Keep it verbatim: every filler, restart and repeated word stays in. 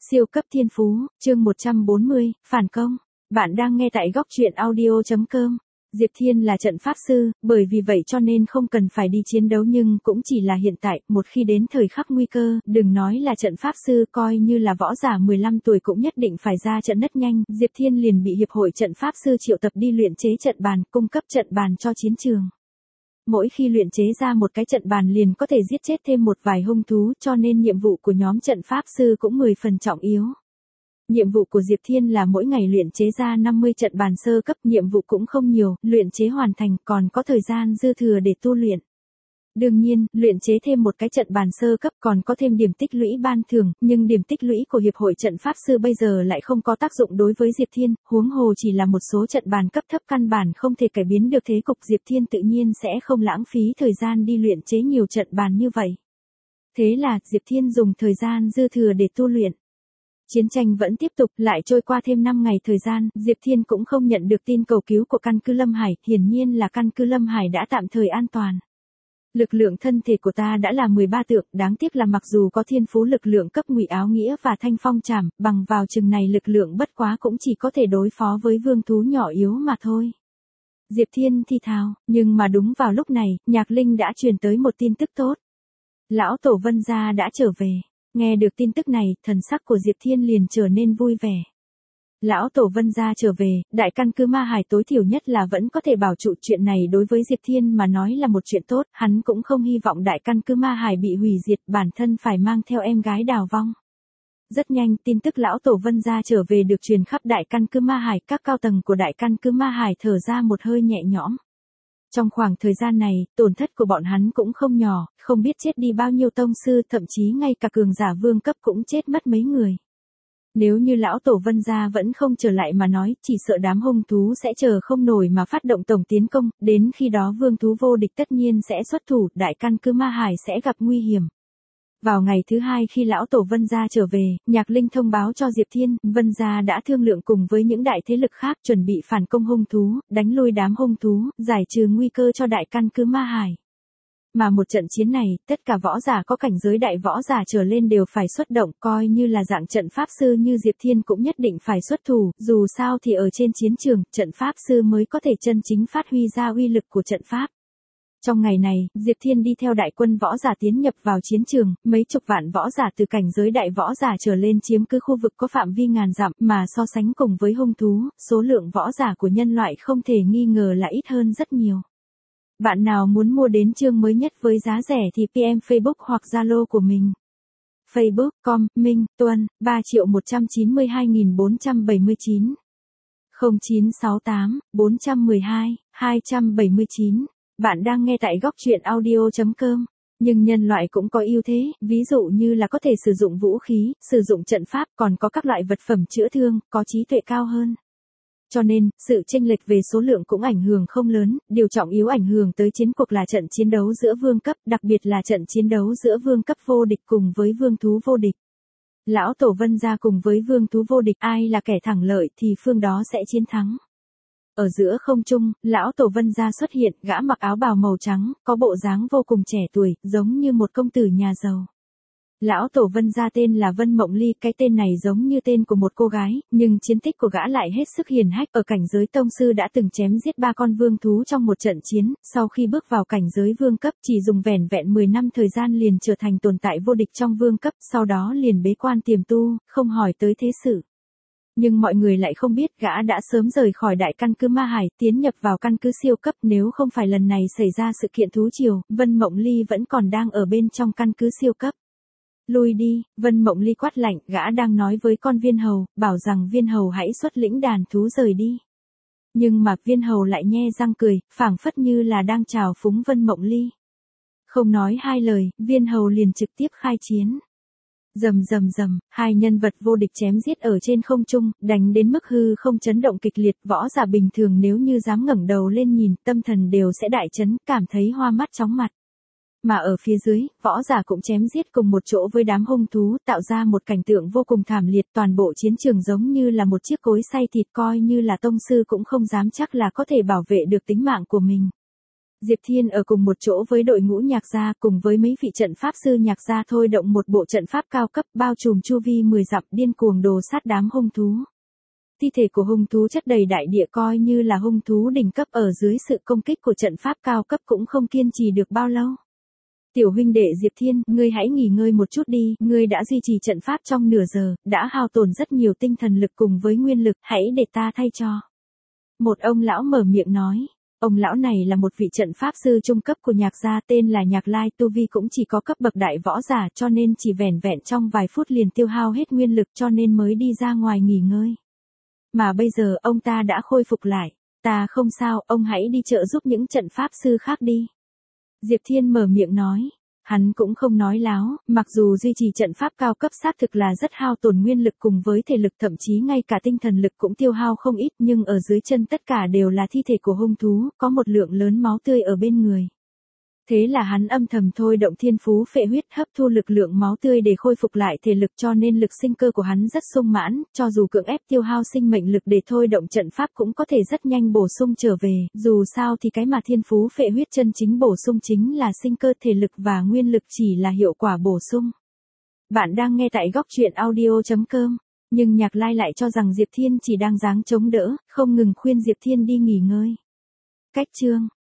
Siêu cấp thiên phú, chương một trăm bốn mươi, phản công. Bạn đang nghe tại góc truyện audio chấm com. Diệp Thiên là trận pháp sư, bởi vì vậy cho nên không cần phải đi chiến đấu nhưng cũng chỉ là hiện tại, một khi đến thời khắc nguy cơ, đừng nói là trận pháp sư, coi như là võ giả mười lăm tuổi cũng nhất định phải ra trận rất nhanh. Diệp Thiên liền bị hiệp hội trận pháp sư triệu tập đi luyện chế trận bàn, cung cấp trận bàn cho chiến trường. Mỗi khi luyện chế ra một cái trận bàn liền có thể giết chết thêm một vài hung thú, cho nên nhiệm vụ của nhóm trận pháp sư cũng mười phần trọng yếu. Nhiệm vụ của Diệp Thiên là mỗi ngày luyện chế ra năm mươi trận bàn sơ cấp, nhiệm vụ cũng không nhiều, luyện chế hoàn thành còn có thời gian dư thừa để tu luyện. Đương nhiên, luyện chế thêm một cái trận bàn sơ cấp còn có thêm điểm tích lũy ban thưởng, nhưng điểm tích lũy của Hiệp hội trận pháp sư bây giờ lại không có tác dụng đối với Diệp Thiên, huống hồ chỉ là một số trận bàn cấp thấp căn bản không thể cải biến được thế cục. Diệp Thiên tự nhiên sẽ không lãng phí thời gian đi luyện chế nhiều trận bàn như vậy. Thế là, Diệp Thiên dùng thời gian dư thừa để tu luyện. Chiến tranh vẫn tiếp tục, lại trôi qua thêm năm ngày thời gian, Diệp Thiên cũng không nhận được tin cầu cứu của căn cứ Lâm Hải, hiển nhiên là căn cứ Lâm Hải đã tạm thời an toàn. Lực lượng thân thể của ta đã là mười ba tượng, đáng tiếc là mặc dù có thiên phú lực lượng cấp ngụy áo nghĩa và thanh phong trảm, bằng vào chừng này lực lượng bất quá cũng chỉ có thể đối phó với vương thú nhỏ yếu mà thôi. Diệp Thiên thi thào, nhưng mà đúng vào lúc này, Nhạc Linh đã truyền tới một tin tức tốt. Lão Tổ Vân Gia đã trở về. Nghe được tin tức này, thần sắc của Diệp Thiên liền trở nên vui vẻ. Lão Tổ Vân Gia trở về, đại căn cứ Ma Hải tối thiểu nhất là vẫn có thể bảo trụ, chuyện này đối với Diệp Thiên mà nói là một chuyện tốt, hắn cũng không hy vọng đại căn cứ Ma Hải bị hủy diệt, bản thân phải mang theo em gái đào vong. Rất nhanh, tin tức Lão Tổ Vân Gia trở về được truyền khắp đại căn cứ Ma Hải, các cao tầng của đại căn cứ Ma Hải thở ra một hơi nhẹ nhõm. Trong khoảng thời gian này, tổn thất của bọn hắn cũng không nhỏ, không biết chết đi bao nhiêu tông sư, thậm chí ngay cả cường giả vương cấp cũng chết mất mấy người. Nếu như Lão Tổ Vân Gia vẫn không trở lại mà nói, chỉ sợ đám hung thú sẽ chờ không nổi mà phát động tổng tiến công, đến khi đó vương thú vô địch tất nhiên sẽ xuất thủ, đại căn cứ Ma Hải sẽ gặp nguy hiểm. Vào ngày thứ hai khi Lão Tổ Vân Gia trở về, Nhạc Linh thông báo cho Diệp Thiên, Vân Gia đã thương lượng cùng với những đại thế lực khác chuẩn bị phản công hung thú, đánh lui đám hung thú, giải trừ nguy cơ cho đại căn cứ Ma Hải. Mà một trận chiến này, tất cả võ giả có cảnh giới đại võ giả trở lên đều phải xuất động, coi như là dạng trận pháp sư như Diệp Thiên cũng nhất định phải xuất thủ, dù sao thì ở trên chiến trường, trận pháp sư mới có thể chân chính phát huy ra uy lực của trận pháp. Trong ngày này, Diệp Thiên đi theo đại quân võ giả tiến nhập vào chiến trường, mấy chục vạn võ giả từ cảnh giới đại võ giả trở lên chiếm cứ khu vực có phạm vi ngàn dặm, mà so sánh cùng với hung thú, số lượng võ giả của nhân loại không thể nghi ngờ là ít hơn rất nhiều. Bạn nào muốn mua đến chương mới nhất với giá rẻ thì pê em Facebook hoặc Zalo của mình. Facebook chấm com, Minh, Tuân, ba triệu một trăm chín mươi hai nghìn bốn trăm bảy mươi chín. không chín sáu tám, bốn một hai, hai bảy chín. Bạn đang nghe tại góc truyện audio chấm com. Nhưng nhân loại cũng có ưu thế, ví dụ như là có thể sử dụng vũ khí, sử dụng trận pháp, còn có các loại vật phẩm chữa thương, có trí tuệ cao hơn. Cho nên, sự chênh lệch về số lượng cũng ảnh hưởng không lớn, điều trọng yếu ảnh hưởng tới chiến cuộc là trận chiến đấu giữa vương cấp, đặc biệt là trận chiến đấu giữa vương cấp vô địch cùng với vương thú vô địch. Lão Tổ Vân Gia cùng với vương thú vô địch, ai là kẻ thắng lợi thì phương đó sẽ chiến thắng. Ở giữa không trung, Lão Tổ Vân Gia xuất hiện, gã mặc áo bào màu trắng, có bộ dáng vô cùng trẻ tuổi, giống như một công tử nhà giàu. Lão Tổ Vân Gia tên là Vân Mộng Ly, cái tên này giống như tên của một cô gái, nhưng chiến tích của gã lại hết sức hiển hách, ở cảnh giới tông sư đã từng chém giết ba con vương thú trong một trận chiến, sau khi bước vào cảnh giới vương cấp chỉ dùng vẻn vẹn mười năm thời gian liền trở thành tồn tại vô địch trong vương cấp, sau đó liền bế quan tiềm tu, không hỏi tới thế sự. Nhưng mọi người lại không biết gã đã sớm rời khỏi đại căn cứ Ma Hải, tiến nhập vào căn cứ siêu cấp, nếu không phải lần này xảy ra sự kiện thú triều, Vân Mộng Ly vẫn còn đang ở bên trong căn cứ siêu cấp. Lui đi, Vân Mộng Ly quát lạnh, gã đang nói với con viên hầu, bảo rằng viên hầu hãy xuất lĩnh đàn thú rời đi. Nhưng mà viên hầu lại nhe răng cười, phảng phất như là đang chào phúng Vân Mộng Ly. Không nói hai lời, viên hầu liền trực tiếp khai chiến. Rầm rầm rầm, hai nhân vật vô địch chém giết ở trên không trung, đánh đến mức hư không chấn động kịch liệt, võ giả bình thường nếu như dám ngẩng đầu lên nhìn, tâm thần đều sẽ đại chấn, cảm thấy hoa mắt chóng mặt. Mà ở phía dưới, võ giả cũng chém giết cùng một chỗ với đám hung thú, tạo ra một cảnh tượng vô cùng thảm liệt, toàn bộ chiến trường giống như là một chiếc cối xay thịt, coi như là tông sư cũng không dám chắc là có thể bảo vệ được tính mạng của mình. Diệp Thiên ở cùng một chỗ với đội ngũ nhạc gia cùng với mấy vị trận pháp sư nhạc gia thôi động một bộ trận pháp cao cấp bao trùm chu vi mười dặm điên cuồng đồ sát đám hung thú. Thi thể của hung thú chất đầy đại địa coi như là hung thú đỉnh cấp ở dưới sự công kích của trận pháp cao cấp cũng không kiên trì được bao lâu. Tiểu huynh đệ Diệp Thiên, ngươi hãy nghỉ ngơi một chút đi, ngươi đã duy trì trận pháp trong nửa giờ, đã hao tổn rất nhiều tinh thần lực cùng với nguyên lực, hãy để ta thay cho. Một ông lão mở miệng nói. Ông lão này là một vị trận pháp sư trung cấp của nhạc gia tên là Nhạc Lai, tu vi cũng chỉ có cấp bậc đại võ giả cho nên chỉ vẻn vẹn trong vài phút liền tiêu hao hết nguyên lực cho nên mới đi ra ngoài nghỉ ngơi. Mà bây giờ ông ta đã khôi phục lại, ta không sao, ông hãy đi trợ giúp những trận pháp sư khác đi. Diệp Thiên mở miệng nói. Hắn cũng không nói láo, mặc dù duy trì trận pháp cao cấp xác thực là rất hao tổn nguyên lực cùng với thể lực thậm chí ngay cả tinh thần lực cũng tiêu hao không ít nhưng ở dưới chân tất cả đều là thi thể của hung thú, có một lượng lớn máu tươi ở bên người. Thế là hắn âm thầm thôi động thiên phú phệ huyết hấp thu lực lượng máu tươi để khôi phục lại thể lực cho nên lực sinh cơ của hắn rất sung mãn, cho dù cưỡng ép tiêu hao sinh mệnh lực để thôi động trận pháp cũng có thể rất nhanh bổ sung trở về, dù sao thì cái mà thiên phú phệ huyết chân chính bổ sung chính là sinh cơ thể lực và nguyên lực chỉ là hiệu quả bổ sung. Bạn đang nghe tại góc truyện audio chấm com, nhưng Nhạc Lai lại cho rằng Diệp Thiên chỉ đang giáng chống đỡ, không ngừng khuyên Diệp Thiên đi nghỉ ngơi. Cách chương